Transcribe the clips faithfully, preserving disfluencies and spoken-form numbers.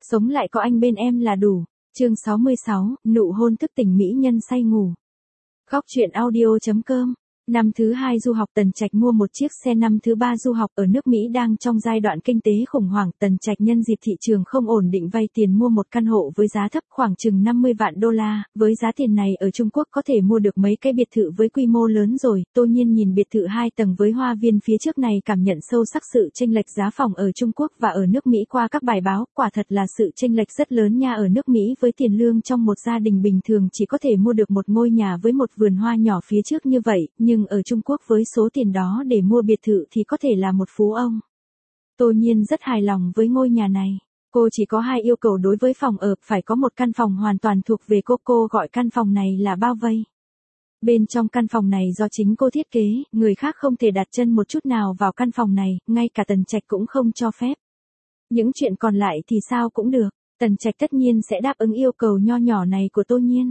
Sống lại có anh bên em là đủ. Chương sáu mươi sáu, nụ hôn thức tỉnh mỹ nhân say ngủ. Góc truyện audio chấm com. Năm thứ hai du học Tần Trạch mua một chiếc xe, năm thứ ba du học ở nước Mỹ đang trong giai đoạn kinh tế khủng hoảng. Tần Trạch nhân dịp thị trường không ổn định vay tiền mua một căn hộ với giá thấp khoảng chừng năm mươi vạn đô la. Với giá tiền này ở Trung Quốc có thể mua được mấy cái biệt thự với quy mô lớn rồi. Tô Nhiên nhìn biệt thự hai tầng với hoa viên phía trước này cảm nhận sâu sắc sự chênh lệch giá phòng ở Trung Quốc và ở nước Mỹ qua các bài báo. Quả thật là sự chênh lệch rất lớn nha. Ở nước Mỹ với tiền lương trong một gia đình bình thường chỉ có thể mua được một ngôi nhà với một vườn hoa nhỏ phía trước như vậy. Nhưng ở Trung Quốc với số tiền đó để mua biệt thự thì có thể là một phú ông. Tô Nhiên rất hài lòng với ngôi nhà này. Cô chỉ có hai yêu cầu đối với phòng ở, phải có một căn phòng hoàn toàn thuộc về cô. Cô gọi căn phòng này là bao vây. Bên trong căn phòng này do chính cô thiết kế, người khác không thể đặt chân một chút nào vào căn phòng này, ngay cả Tần Trạch cũng không cho phép. Những chuyện còn lại thì sao cũng được, Tần Trạch tất nhiên sẽ đáp ứng yêu cầu nho nhỏ này của Tô Nhiên.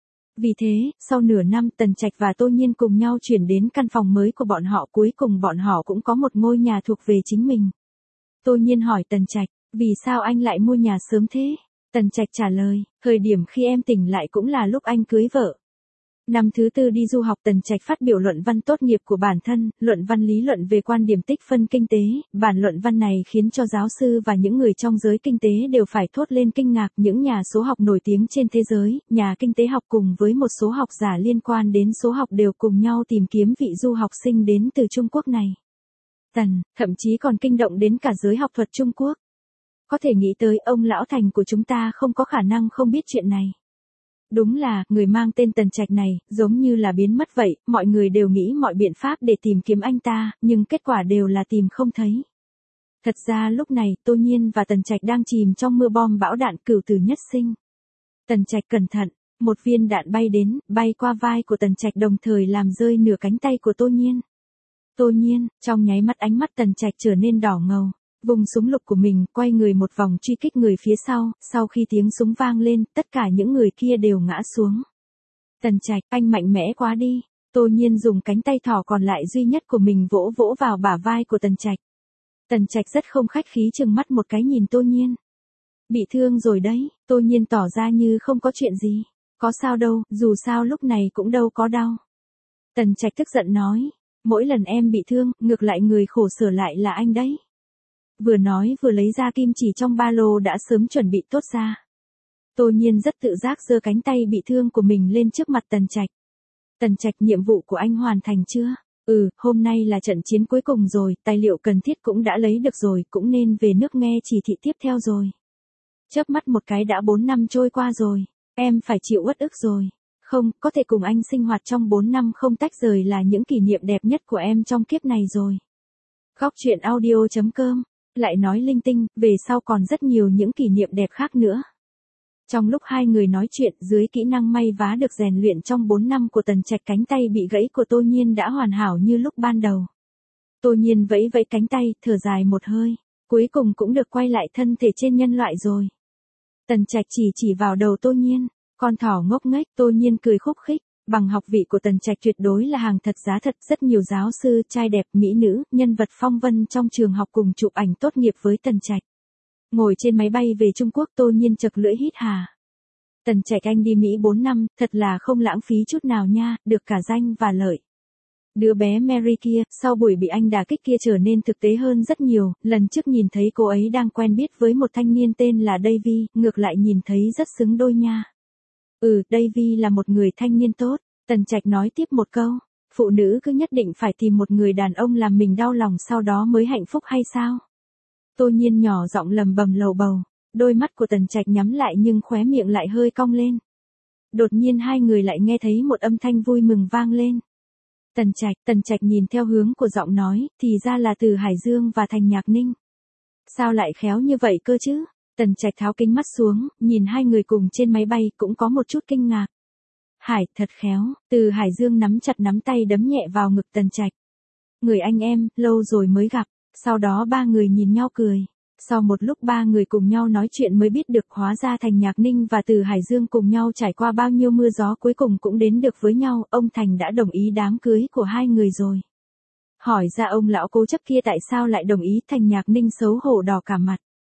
Vì thế, sau nửa năm Tần Trạch và Tô Nhiên cùng nhau chuyển đến căn phòng mới của bọn họ, cuối cùng bọn họ cũng có một ngôi nhà thuộc về chính mình. Tô Nhiên hỏi Tần Trạch, vì sao anh lại mua nhà sớm thế? Tần Trạch trả lời, thời điểm khi em tỉnh lại cũng là lúc anh cưới vợ. Năm thứ tư đi du học Tần Trạch phát biểu luận văn tốt nghiệp của bản thân, luận văn lý luận về quan điểm tích phân kinh tế. Bản luận văn này khiến cho giáo sư và những người trong giới kinh tế đều phải thốt lên kinh ngạc. Những nhà số học nổi tiếng trên thế giới, nhà kinh tế học cùng với một số học giả liên quan đến số học đều cùng nhau tìm kiếm vị du học sinh đến từ Trung Quốc này. Tần, thậm chí còn kinh động đến cả giới học thuật Trung Quốc. Có thể nghĩ tới ông lão thành của chúng ta không có khả năng không biết chuyện này. Đúng là, người mang tên Tần Trạch này, giống như là biến mất vậy, mọi người đều nghĩ mọi biện pháp để tìm kiếm anh ta, nhưng kết quả đều là tìm không thấy. Thật ra lúc này, Tô Nhiên và Tần Trạch đang chìm trong mưa bom bão đạn, cửu tử nhất sinh. Tần Trạch cẩn thận, một viên đạn bay đến, bay qua vai của Tần Trạch đồng thời làm rơi nửa cánh tay của Tô Nhiên. Tô Nhiên, trong nháy mắt ánh mắt Tần Trạch trở nên đỏ ngầu. Vùng súng lục của mình, quay người một vòng truy kích người phía sau, sau khi tiếng súng vang lên, tất cả những người kia đều ngã xuống. Tần Trạch, anh mạnh mẽ quá đi. Tô Nhiên dùng cánh tay thỏ còn lại duy nhất của mình vỗ vỗ vào bả vai của Tần Trạch. Tần Trạch rất không khách khí trừng mắt một cái nhìn Tô Nhiên. Bị thương rồi đấy, Tô Nhiên tỏ ra như không có chuyện gì. Có sao đâu, dù sao lúc này cũng đâu có đau. Tần Trạch tức giận nói, mỗi lần em bị thương, ngược lại người khổ sở lại là anh đấy. Vừa nói vừa lấy ra kim chỉ trong ba lô đã sớm chuẩn bị tốt ra. Tô Nhiên rất tự giác giơ cánh tay bị thương của mình lên trước mặt Tần Trạch. Tần Trạch, nhiệm vụ của anh hoàn thành chưa? Ừ, hôm nay là trận chiến cuối cùng rồi, tài liệu cần thiết cũng đã lấy được rồi, cũng nên về nước nghe chỉ thị tiếp theo rồi. Chớp mắt một cái đã bốn năm trôi qua rồi, em phải chịu uất ức rồi. Không, có thể cùng anh sinh hoạt trong bốn năm không tách rời là những kỷ niệm đẹp nhất của em trong kiếp này rồi. Góc truyện audio chấm com. Lại nói linh tinh, về sau còn rất nhiều những kỷ niệm đẹp khác nữa. Trong lúc hai người nói chuyện, dưới kỹ năng may vá được rèn luyện trong bốn năm của Tần Trạch, cánh tay bị gãy của Tô Nhiên đã hoàn hảo như lúc ban đầu. Tô Nhiên vẫy vẫy cánh tay, thở dài một hơi, cuối cùng cũng được quay lại thân thể trên nhân loại rồi. Tần Trạch chỉ chỉ vào đầu Tô Nhiên, con thỏ ngốc nghếch. Tô Nhiên cười khúc khích. Bằng học vị của Tần Trạch tuyệt đối là hàng thật giá thật, rất nhiều giáo sư, trai đẹp, mỹ nữ, nhân vật phong vân trong trường học cùng chụp ảnh tốt nghiệp với Tần Trạch. Ngồi trên máy bay về Trung Quốc, Tô Nhiên chật lưỡi hít hà. Tần Trạch, anh đi Mỹ bốn năm, thật là không lãng phí chút nào nha, được cả danh và lợi. Đứa bé Mary kia, sau buổi bị anh đả kích kia trở nên thực tế hơn rất nhiều, lần trước nhìn thấy cô ấy đang quen biết với một thanh niên tên là Davy, ngược lại nhìn thấy rất xứng đôi nha. Ừ, Davy là một người thanh niên tốt. Tần Trạch nói tiếp một câu, phụ nữ cứ nhất định phải tìm một người đàn ông làm mình đau lòng sau đó mới hạnh phúc hay sao? Tô Nhiên nhỏ giọng lầm bầm lầu bầu, đôi mắt của Tần Trạch nhắm lại nhưng khóe miệng lại hơi cong lên. Đột nhiên hai người lại nghe thấy một âm thanh vui mừng vang lên. Tần Trạch, Tần Trạch nhìn theo hướng của giọng nói, thì ra là từ Hải Dương và Thành Nhạc Ninh. Sao lại khéo như vậy cơ chứ? Tần Trạch tháo kính mắt xuống, nhìn hai người cùng trên máy bay cũng có một chút kinh ngạc. Hải, thật khéo. Từ Hải Dương nắm chặt nắm tay đấm nhẹ vào ngực Tần Trạch. Người anh em, lâu rồi mới gặp. Sau đó ba người nhìn nhau cười. Sau một lúc ba người cùng nhau nói chuyện mới biết được hóa ra Thành Nhạc Ninh và Từ Hải Dương cùng nhau trải qua bao nhiêu mưa gió cuối cùng cũng đến được với nhau. Ông Thành đã đồng ý đám cưới của hai người rồi. Hỏi ra ông lão cố chấp kia tại sao lại đồng ý, Thành Nhạc Ninh xấu hổ đỏ cả mặt.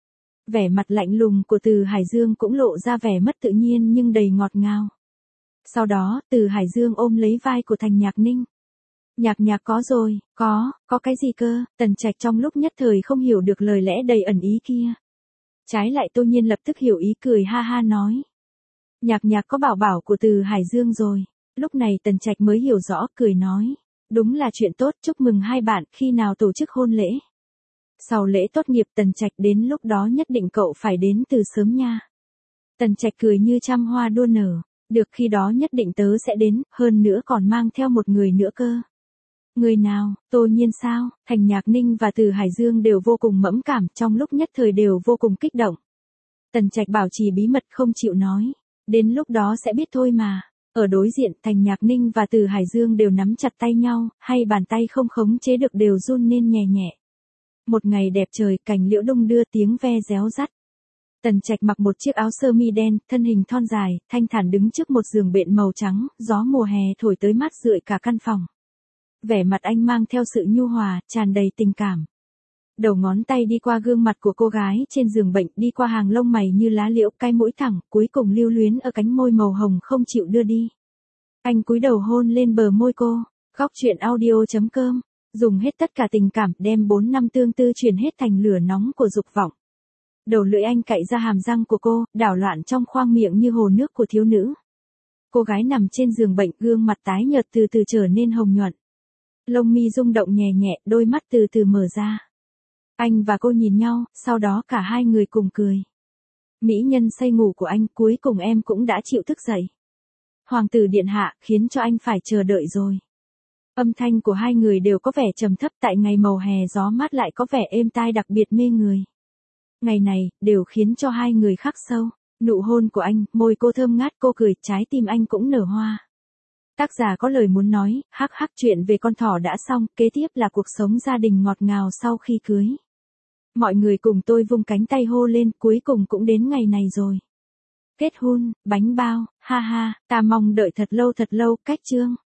Vẻ mặt lạnh lùng của Từ Hải Dương cũng lộ ra vẻ mất tự nhiên nhưng đầy ngọt ngào. Sau đó, Từ Hải Dương ôm lấy vai của Thành Nhạc Ninh. Nhạc nhạc có rồi, có, có cái gì cơ, Tần Trạch trong lúc nhất thời không hiểu được lời lẽ đầy ẩn ý kia. Trái lại Tô Nhiên lập tức hiểu ý cười ha ha nói. Nhạc nhạc có bảo bảo của Từ Hải Dương rồi. Lúc này Tần Trạch mới hiểu rõ, cười nói. Đúng là chuyện tốt, chúc mừng hai bạn, khi nào tổ chức hôn lễ. Sau lễ tốt nghiệp Tần Trạch đến lúc đó nhất định cậu phải đến từ sớm nha. Tần Trạch cười như trăm hoa đua nở. Được, khi đó nhất định tớ sẽ đến, hơn nữa còn mang theo một người nữa cơ. Người nào, Tô Nhiên sao? Thành Nhạc Ninh và Từ Hải Dương đều vô cùng mẫn cảm, trong lúc nhất thời đều vô cùng kích động. Tần Trạch bảo trì bí mật không chịu nói. Đến lúc đó sẽ biết thôi mà. Ở đối diện, Thành Nhạc Ninh và Từ Hải Dương đều nắm chặt tay nhau, hay bàn tay không khống chế được đều run nên nhẹ nhẹ. Một ngày đẹp trời, cành liễu đung đưa, tiếng ve réo rắt. Tần Trạch mặc một chiếc áo sơ mi đen, thân hình thon dài, thanh thản đứng trước một giường bện màu trắng, gió mùa hè thổi tới mát rượi cả căn phòng. Vẻ mặt anh mang theo sự nhu hòa, tràn đầy tình cảm. Đầu ngón tay đi qua gương mặt của cô gái trên giường bệnh, đi qua hàng lông mày như lá liễu, cái mũi thẳng, cuối cùng lưu luyến ở cánh môi màu hồng không chịu đưa đi. Anh cúi đầu hôn lên bờ môi cô. Góc truyện audio chấm com. Dùng hết tất cả tình cảm, đem bốn năm tương tư chuyển hết thành lửa nóng của dục vọng. Đầu lưỡi anh cạy ra hàm răng của cô, đảo loạn trong khoang miệng như hồ nước của thiếu nữ. Cô gái nằm trên giường bệnh, gương mặt tái nhợt từ từ trở nên hồng nhuận. Lông mi rung động nhẹ nhẹ, đôi mắt từ từ mở ra. Anh và cô nhìn nhau, sau đó cả hai người cùng cười. Mỹ nhân say ngủ của anh, cuối cùng em cũng đã chịu thức dậy. Hoàng tử điện hạ, khiến cho anh phải chờ đợi rồi. Âm thanh của hai người đều có vẻ trầm thấp, tại ngày màu hè gió mát lại có vẻ êm tai đặc biệt mê người. Ngày này, đều khiến cho hai người khắc sâu. Nụ hôn của anh, môi cô thơm ngát, cô cười, trái tim anh cũng nở hoa. Tác giả có lời muốn nói, hắc hắc, chuyện về con thỏ đã xong, kế tiếp là cuộc sống gia đình ngọt ngào sau khi cưới. Mọi người cùng tôi vung cánh tay hô lên, cuối cùng cũng đến ngày này rồi. Kết hôn, bánh bao, ha ha, ta mong đợi thật lâu thật lâu, cách chương.